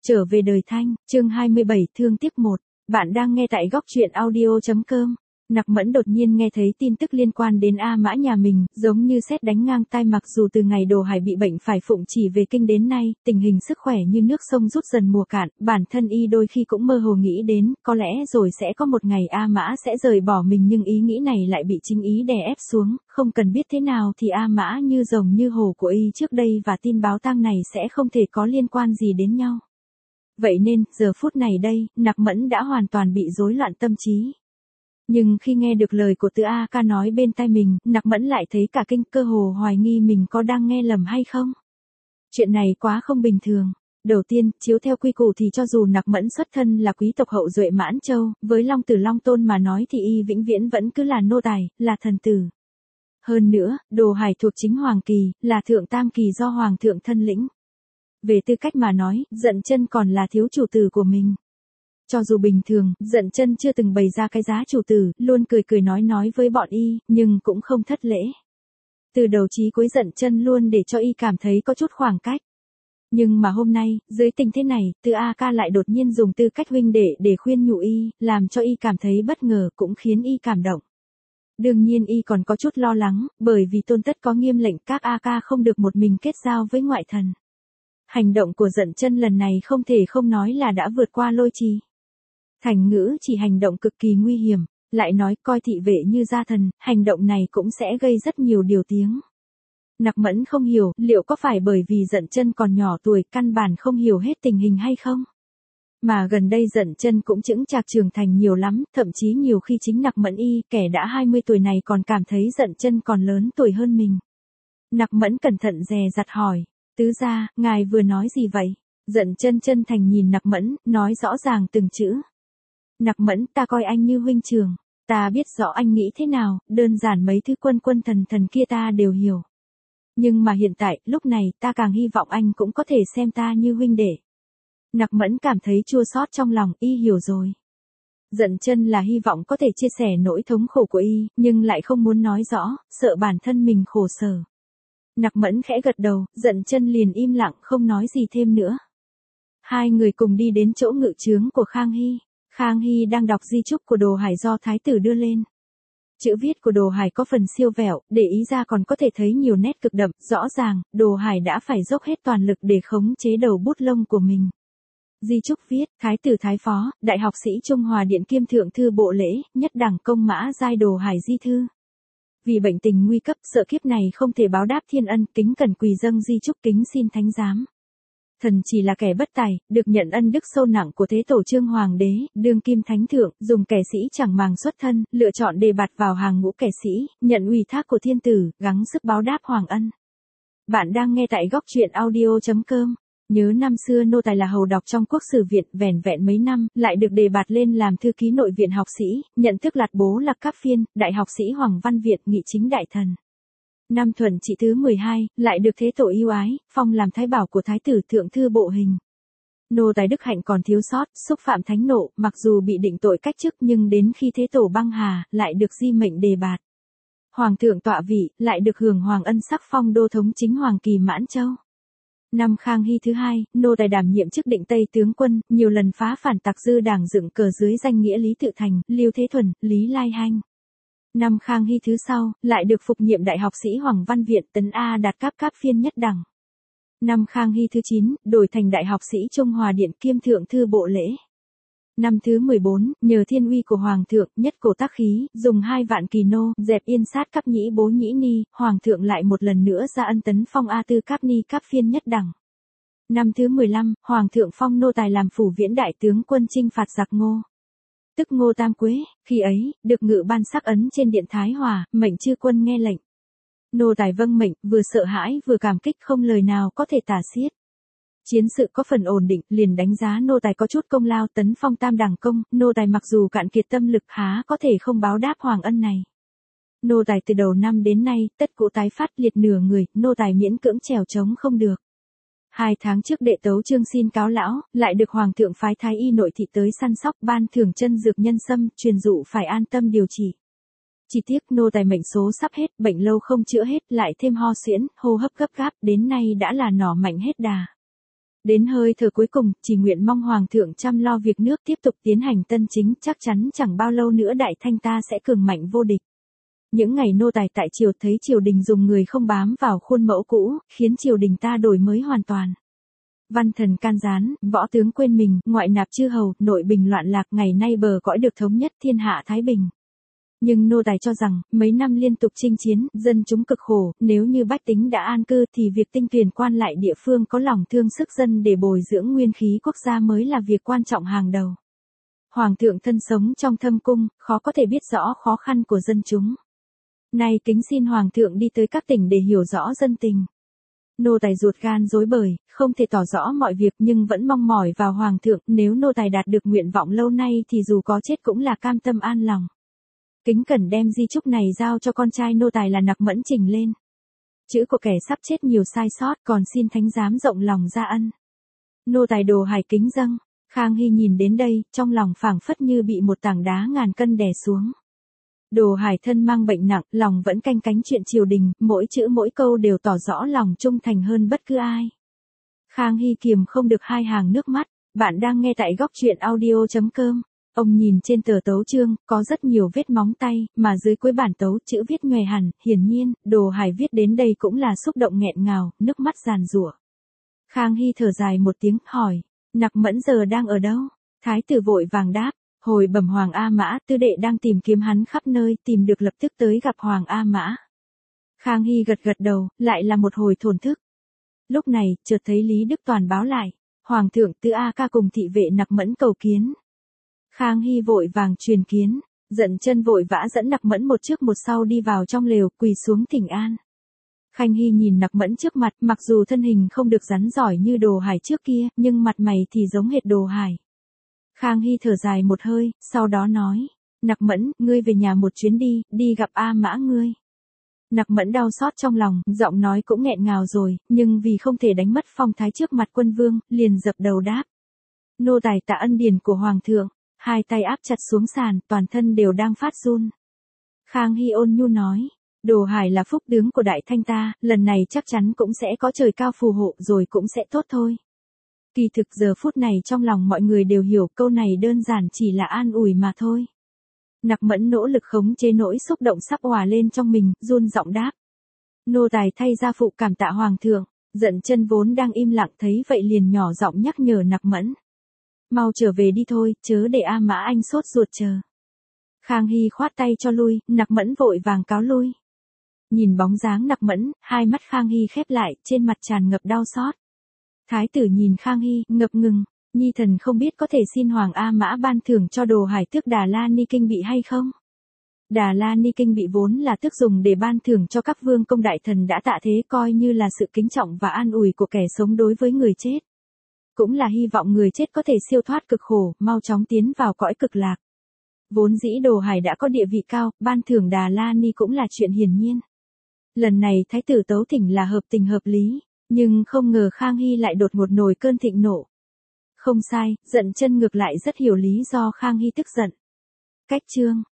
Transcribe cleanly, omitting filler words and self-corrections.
Trở về đời Thanh, chương 27 thương tiếc 1. Bạn đang nghe tại góc truyện audio.com. Nặc Mẫn đột nhiên nghe thấy tin tức liên quan đến A Mã nhà mình, giống như sét đánh ngang tai. Mặc dù từ ngày Đồ Hải bị bệnh phải phụng chỉ về kinh đến nay, tình hình sức khỏe như nước sông rút dần mùa cạn, bản thân y đôi khi cũng mơ hồ nghĩ đến, có lẽ rồi sẽ có một ngày A Mã sẽ rời bỏ mình, nhưng ý nghĩ này lại bị chính ý đè ép xuống, không cần biết thế nào thì A Mã như rồng như hổ của y trước đây và tin báo tang này sẽ không thể có liên quan gì đến nhau. Vậy nên, giờ phút này đây, Nặc Mẫn đã hoàn toàn bị rối loạn tâm trí. Nhưng khi nghe được lời của Từ A Ca nói bên tai mình, Nặc Mẫn lại thấy cả kinh, cơ hồ hoài nghi mình có đang nghe lầm hay không. Chuyện này quá không bình thường. Đầu tiên, chiếu theo quy củ thì cho dù Nặc Mẫn xuất thân là quý tộc hậu duệ Mãn Châu, với Long Tử Long Tôn mà nói thì y vĩnh viễn vẫn cứ là nô tài, là thần tử. Hơn nữa, Đồ Hải thuộc chính Hoàng Kỳ, là thượng tam kỳ do Hoàng thượng thân lĩnh. Về tư cách mà nói, Dận Chân còn là thiếu chủ tử của mình. Cho dù bình thường, Dận Chân chưa từng bày ra cái giá chủ tử, luôn cười cười nói với bọn y, nhưng cũng không thất lễ. Từ đầu chí cuối Dận Chân luôn để cho y cảm thấy có chút khoảng cách. Nhưng mà hôm nay, dưới tình thế này, Từ A Ca lại đột nhiên dùng tư cách huynh đệ để khuyên nhủ y, làm cho y cảm thấy bất ngờ, cũng khiến y cảm động. Đương nhiên y còn có chút lo lắng, bởi vì Tôn Tất có nghiêm lệnh các A Ca không được một mình kết giao với ngoại thần. Hành động của Dận Chân lần này không thể không nói là đã vượt qua lôi trì. Thành ngữ chỉ hành động cực kỳ nguy hiểm, lại nói coi thị vệ như gia thần, hành động này cũng sẽ gây rất nhiều điều tiếng. Nặc Mẫn không hiểu liệu có phải bởi vì Dận Chân còn nhỏ tuổi căn bản không hiểu hết tình hình hay không. Mà gần đây Dận Chân cũng chững chạc trưởng thành nhiều lắm, thậm chí nhiều khi chính Nặc Mẫn y, kẻ đã 20 tuổi này còn cảm thấy Dận Chân còn lớn tuổi hơn mình. Nặc Mẫn cẩn thận dè dặt hỏi, tứ gia, ngài vừa nói gì vậy? Dận Chân chân thành nhìn Nặc Mẫn, nói rõ ràng từng chữ. Nặc Mẫn, ta coi anh như huynh trưởng, ta biết rõ anh nghĩ thế nào, đơn giản mấy thứ quân thần kia ta đều hiểu. Nhưng mà hiện tại, lúc này, ta càng hy vọng anh cũng có thể xem ta như huynh đệ. Nặc Mẫn cảm thấy chua xót trong lòng, y hiểu rồi. Dận Chân là hy vọng có thể chia sẻ nỗi thống khổ của y, nhưng lại không muốn nói rõ, sợ bản thân mình khổ sở. Nặc Mẫn khẽ gật đầu, Dận Chân liền im lặng không nói gì thêm nữa. Hai người cùng đi đến chỗ ngự trướng của Khang Hy. Khang Hy đang đọc di chúc của Đồ Hải do Thái tử đưa lên. Chữ viết của Đồ Hải có phần siêu vẹo, để ý ra còn có thể thấy nhiều nét cực đậm, rõ ràng, Đồ Hải đã phải dốc hết toàn lực để khống chế đầu bút lông của mình. Di chúc viết, Thái tử Thái phó, Đại học sĩ Trung Hòa Điện kiêm thượng thư bộ lễ, nhất đẳng công mã giai Đồ Hải di thư. Vì bệnh tình nguy cấp, sợ kiếp này không thể báo đáp thiên ân, kính cẩn quỳ dâng di chúc kính xin thánh giám. Thần chỉ là kẻ bất tài, được nhận ân đức sâu nặng của thế tổ Trương Hoàng đế, đương kim thánh thượng, dùng kẻ sĩ chẳng màng xuất thân, lựa chọn đề bạt vào hàng ngũ kẻ sĩ, nhận ủy thác của thiên tử, gắng sức báo đáp hoàng ân. Bạn đang nghe tại góc truyện audio.com. Nhớ năm xưa nô tài là hầu đọc trong quốc sử viện, vẻn vẹn mấy năm, lại được đề bạt lên làm thư ký nội viện học sĩ, nhận tước lạt bố lạc các phiên, đại học sĩ Hoàng Văn Viện, nghị chính đại thần. Năm Thuận Trị thứ 12, lại được thế tổ yêu ái, phong làm thái bảo của thái tử thượng thư bộ hình. Nô tài đức hạnh còn thiếu sót, xúc phạm thánh nộ, mặc dù bị định tội cách chức nhưng đến khi thế tổ băng hà, lại được di mệnh đề bạt. Hoàng thượng tọa vị, lại được hưởng hoàng ân sắc phong đô thống chính Hoàng Kỳ Mãn Châu. Năm Khang Hy thứ 2, nô tài đảm nhiệm chức định Tây tướng quân, nhiều lần phá phản tặc dư đảng dựng cờ dưới danh nghĩa Lý Tự Thành, Lưu Thế Thuần, Lý Lai Hanh. Năm Khang Hy thứ sau, lại được phục nhiệm đại học sĩ Hoàng Văn Viện, tấn A đạt các phiên nhất đẳng. Năm Khang Hy thứ 9, đổi thành đại học sĩ Trung Hòa Điện kiêm thượng thư bộ lễ. Năm thứ 14, nhờ thiên uy của Hoàng thượng, nhất cổ tác khí, dùng 2 vạn kỳ nô, dẹp yên sát Cáp Nhĩ Bố Nhĩ Ni, Hoàng thượng lại một lần nữa ra ân tấn phong A Tư Cáp Ni các phiên nhất đẳng. Năm thứ 15, Hoàng thượng phong nô tài làm phủ viễn đại tướng quân chinh phạt giặc Ngô. Tức Ngô Tam Quế, khi ấy, được ngự ban sắc ấn trên điện Thái Hòa, mệnh chư quân nghe lệnh. Nô tài vâng mệnh, vừa sợ hãi vừa cảm kích không lời nào có thể tả xiết. Chiến sự có phần ổn định, liền đánh giá nô tài có chút công lao tấn phong tam đẳng công, nô tài mặc dù cạn kiệt tâm lực há có thể không báo đáp hoàng ân này. Nô tài từ đầu năm đến nay, tất cụ tái phát liệt nửa người, nô tài miễn cưỡng trèo trống không được. 2 tháng trước đệ tấu chương xin cáo lão, lại được Hoàng thượng phái thái y nội thị tới săn sóc ban thưởng chân dược nhân sâm, truyền dụ phải an tâm điều trị. Chỉ tiếc nô tài mệnh số sắp hết, bệnh lâu không chữa hết, lại thêm ho suyễn, hô hấp gấp gáp, đến nay đã là nỏ mạnh hết đà. Đến hơi thở cuối cùng, chỉ nguyện mong Hoàng thượng chăm lo việc nước tiếp tục tiến hành tân chính, chắc chắn chẳng bao lâu nữa Đại Thanh ta sẽ cường mạnh vô địch. Những ngày nô tài tại triều thấy triều đình dùng người không bám vào khuôn mẫu cũ, khiến triều đình ta đổi mới hoàn toàn. Văn thần can gián, võ tướng quên mình, ngoại nạp chư hầu, nội bình loạn lạc, ngày nay bờ cõi được thống nhất, thiên hạ thái bình. Nhưng nô tài cho rằng, mấy năm liên tục chinh chiến, dân chúng cực khổ, nếu như bách tính đã an cư thì việc tinh tuyển quan lại địa phương có lòng thương sức dân để bồi dưỡng nguyên khí quốc gia mới là việc quan trọng hàng đầu. Hoàng thượng thân sống trong thâm cung, khó có thể biết rõ khó khăn của dân chúng. Nay kính xin Hoàng thượng đi tới các tỉnh để hiểu rõ dân tình. Nô tài ruột gan rối bời, không thể tỏ rõ mọi việc nhưng vẫn mong mỏi vào Hoàng thượng, nếu nô tài đạt được nguyện vọng lâu nay thì dù có chết cũng là cam tâm an lòng. Kính cẩn đem di chúc này giao cho con trai nô tài là Nặc Mẫn trình lên. Chữ của kẻ sắp chết nhiều sai sót, còn xin thánh giám rộng lòng ra ân. Nô tài Đồ Hải kính dâng. Khang Hy nhìn đến đây, trong lòng phảng phất như bị một tảng đá ngàn cân đè xuống. Đồ Hải thân mang bệnh nặng, lòng vẫn canh cánh chuyện triều đình, mỗi chữ mỗi câu đều tỏ rõ lòng trung thành hơn bất cứ ai. Khang Hy kiềm không được hai hàng nước mắt. Bạn đang nghe tại góc truyện audio.com. Ông nhìn trên tờ tấu chương, có rất nhiều vết móng tay, mà dưới cuối bản tấu chữ viết nhòe hẳn, hiển nhiên, Đồ Hải viết đến đây cũng là xúc động nghẹn ngào, nước mắt giàn giụa. Khang Hy thở dài một tiếng, hỏi, Nặc Mẫn giờ đang ở đâu? Thái tử vội vàng đáp, hồi bẩm Hoàng A Mã, tư đệ đang tìm kiếm hắn khắp nơi, tìm được lập tức tới gặp Hoàng A Mã. Khang Hy gật gật đầu, lại là một hồi thổn thức. Lúc này, chợt thấy Lý Đức Toàn báo lại, Hoàng thượng Tư A Ca cùng thị vệ Nặc Mẫn cầu kiến. Khang Hy vội vàng truyền kiến, giận chân vội vã dẫn Nặc Mẫn một trước một sau đi vào trong lều, quỳ xuống thỉnh an. Khang Hy nhìn Nặc Mẫn trước mặt, mặc dù thân hình không được rắn giỏi như Đồ Hải trước kia, nhưng mặt mày thì giống hệt Đồ Hải. Khang Hy thở dài một hơi, sau đó nói, Nặc Mẫn, ngươi về nhà một chuyến đi, đi gặp A Mã ngươi. Nặc Mẫn đau xót trong lòng, giọng nói cũng nghẹn ngào rồi, nhưng vì không thể đánh mất phong thái trước mặt quân vương, liền dập đầu đáp. Nô tài tạ ân điển của Hoàng thượng. Hai tay áp chặt xuống sàn, toàn thân đều đang phát run. Khang Hy ôn nhu nói, Đồ Hải là phúc tướng của Đại Thanh ta, lần này chắc chắn cũng sẽ có trời cao phù hộ rồi cũng sẽ tốt thôi. Kỳ thực giờ phút này trong lòng mọi người đều hiểu câu này đơn giản chỉ là an ủi mà thôi. Nặc Mẫn nỗ lực khống chế nỗi xúc động sắp òa lên trong mình, run giọng đáp. Nô tài thay gia phụ cảm tạ Hoàng thượng, giận chân vốn đang im lặng thấy vậy liền nhỏ giọng nhắc nhở Nặc Mẫn. Mau trở về đi thôi, chớ để A Mã anh sốt ruột chờ. Khang Hy khoát tay cho lui, Nặc Mẫn vội vàng cáo lui. Nhìn bóng dáng Nặc Mẫn, hai mắt Khang Hy khép lại, trên mặt tràn ngập đau xót. Thái tử nhìn Khang Hy, ngập ngừng, nhi thần không biết có thể xin Hoàng A Mã ban thưởng cho Đồ Hải tước Đà La Ni Kinh bị hay không? Đà La Ni Kinh bị vốn là tước dùng để ban thưởng cho các vương công đại thần đã tạ thế, coi như là sự kính trọng và an ủi của kẻ sống đối với người chết. Cũng là hy vọng người chết có thể siêu thoát cực khổ, mau chóng tiến vào cõi cực lạc. Vốn dĩ Đồ Hải đã có địa vị cao, ban thưởng Đà La Ni cũng là chuyện hiển nhiên. Lần này thái tử tấu thỉnh là hợp tình hợp lý, nhưng không ngờ Khang Hy lại đột ngột nổi cơn thịnh nộ. Không sai, giận chân ngược lại rất hiểu lý do Khang Hy tức giận. Cách chương